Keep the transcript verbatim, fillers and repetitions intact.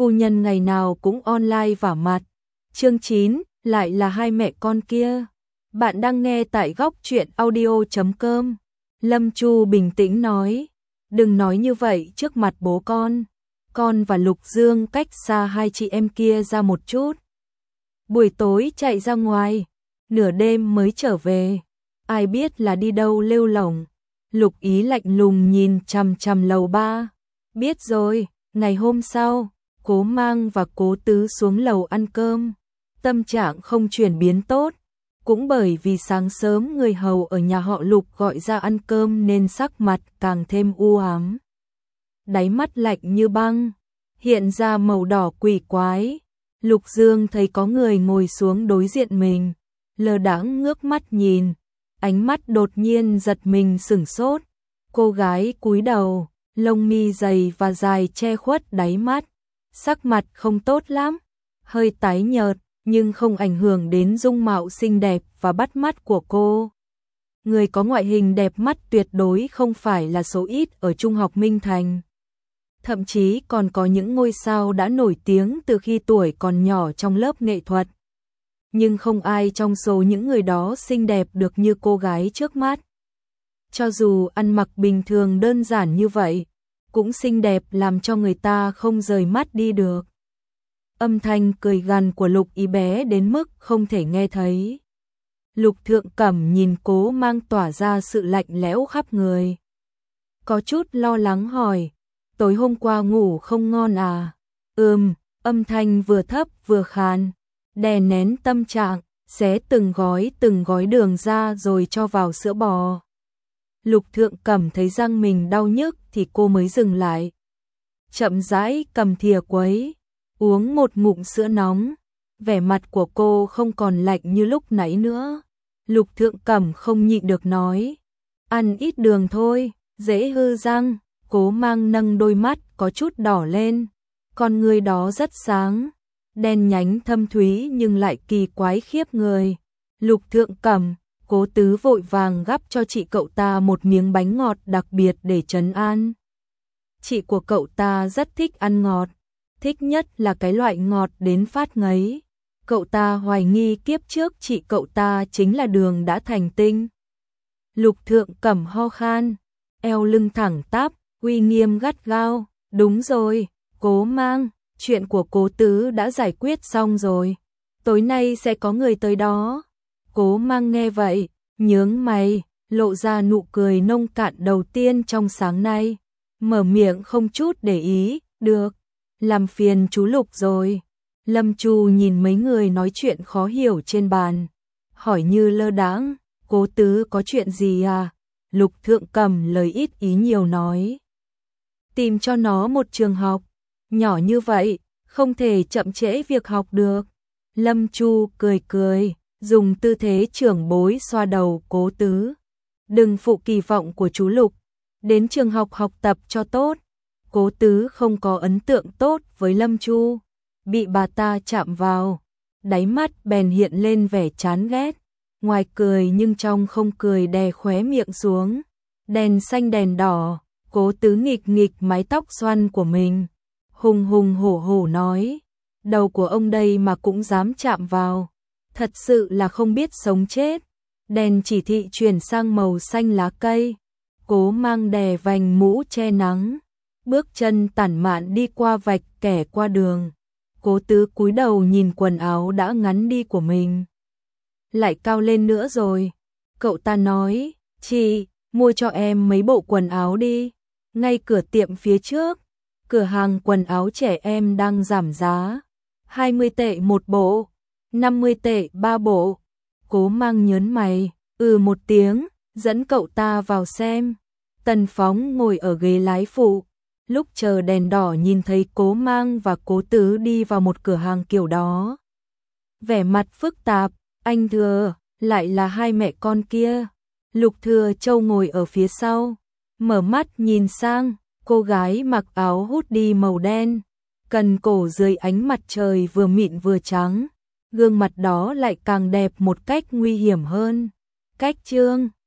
phu nhân ngày nào cũng online vả mặt. Chương chín, lại là hai mẹ con kia. Bạn đang nghe tại góc truyện audio chấm com. Lâm Chu bình tĩnh nói, đừng nói như vậy trước mặt bố con. Con và Lục Dương cách xa hai chị em kia ra một chút. Buổi tối chạy ra ngoài, nửa đêm mới trở về. Ai biết là đi đâu lêu lổng. Lục Ý lạnh lùng nhìn chằm chằm lầu ba. Biết rồi, ngày hôm sau, Cố Mang và Cố Tứ xuống lầu ăn cơm. Tâm trạng không chuyển biến tốt. Cũng bởi vì sáng sớm người hầu ở nhà họ Lục gọi ra ăn cơm nên sắc mặt càng thêm u ám. Đáy mắt lạnh như băng, hiện ra màu đỏ quỷ quái. Lục Dương thấy có người ngồi xuống đối diện mình, lơ đãng ngước mắt nhìn, ánh mắt đột nhiên giật mình sửng sốt. Cô gái cúi đầu, lông mi dày và dài che khuất đáy mắt, sắc mặt không tốt lắm, hơi tái nhợt nhưng không ảnh hưởng đến dung mạo xinh đẹp và bắt mắt của cô. Người có ngoại hình đẹp mắt tuyệt đối không phải là số ít ở Trung học Minh Thành. Thậm chí còn có những ngôi sao đã nổi tiếng từ khi tuổi còn nhỏ trong lớp nghệ thuật. Nhưng không ai trong số những người đó xinh đẹp được như cô gái trước mắt. Cho dù ăn mặc bình thường đơn giản như vậy, cũng xinh đẹp làm cho người ta không rời mắt đi được. Âm thanh cười gằn của Lục Ý bé đến mức không thể nghe thấy. Lục Thượng Cẩm nhìn Cố Mang tỏa ra sự lạnh lẽo khắp người. Có chút lo lắng hỏi, tối hôm qua ngủ không ngon à? Ừm, âm thanh vừa thấp vừa khàn, đè nén tâm trạng, xé từng gói từng gói đường ra rồi cho vào sữa bò. Lục Thượng Cẩm thấy răng mình đau nhức thì cô mới dừng lại. Chậm rãi cầm thìa quấy, uống một ngụm sữa nóng, vẻ mặt của cô không còn lạnh như lúc nãy nữa. Lục Thượng Cẩm không nhịn được nói, ăn ít đường thôi, dễ hư răng. Cố Mang nâng đôi mắt có chút đỏ lên, con người đó rất sáng, đen nhánh thâm thúy nhưng lại kỳ quái khiếp người. Lục Thượng Cẩm, Cố Tứ vội vàng gắp cho chị cậu ta một miếng bánh ngọt đặc biệt để trấn an. Chị của cậu ta rất thích ăn ngọt, thích nhất là cái loại ngọt đến phát ngấy. Cậu ta hoài nghi kiếp trước chị cậu ta chính là Đường đã thành tinh. Lục Thượng Cẩm ho khan, eo lưng thẳng tắp, uy nghiêm gắt gao. Đúng rồi, Cố Mang, chuyện của Cố Tứ đã giải quyết xong rồi. Tối nay sẽ có người tới đó. Cố Mang nghe vậy, nhướng mày, lộ ra nụ cười nông cạn đầu tiên trong sáng nay. Mở miệng không chút để ý, được, làm phiền chú Lục rồi. Lâm Chu nhìn mấy người nói chuyện khó hiểu trên bàn, hỏi như lơ đãng, Cố Tứ có chuyện gì à? Lục Thượng Cẩm lời ít ý nhiều nói, tìm cho nó một trường học, nhỏ như vậy, không thể chậm trễ việc học được. Lâm Chu cười cười, dùng tư thế trưởng bối xoa đầu Cố Tứ. Đừng phụ kỳ vọng của chú Lục, đến trường học học tập cho tốt. Cố Tứ không có ấn tượng tốt với Lâm Chu, bị bà ta chạm vào, đáy mắt bèn hiện lên vẻ chán ghét, ngoài cười nhưng trong không cười đè khóe miệng xuống. Đèn xanh đèn đỏ, Cố Tứ nghịch nghịch mái tóc xoăn của mình, hùng hùng hổ hổ nói, đầu của ông đây mà cũng dám chạm vào, thật sự là không biết sống chết. Đèn chỉ thị chuyển sang màu xanh lá cây, Cố Mang đè vành mũ che nắng, bước chân tản mạn đi qua vạch kẻ qua đường. Cố Tứ cúi đầu nhìn quần áo đã ngắn đi của mình, lại cao lên nữa rồi. Cậu ta nói, chị, mua cho em mấy bộ quần áo đi. Ngay cửa tiệm phía trước, cửa hàng quần áo trẻ em đang giảm giá, hai mươi tệ một bộ, năm mươi tệ ba bộ. Cố Mang nhớn mày, ừ một tiếng, dẫn cậu ta vào xem. Tần Phóng ngồi ở ghế lái phụ, lúc chờ đèn đỏ nhìn thấy Cố Mang và Cố Tứ đi vào một cửa hàng kiểu đó. Vẻ mặt phức tạp, anh Thừa, lại là hai mẹ con kia. Lục Thừa Châu ngồi ở phía sau, mở mắt nhìn sang, cô gái mặc áo hoodie màu đen, cần cổ dưới ánh mặt trời vừa mịn vừa trắng. Gương mặt đó lại càng đẹp một cách nguy hiểm hơn. Cách chương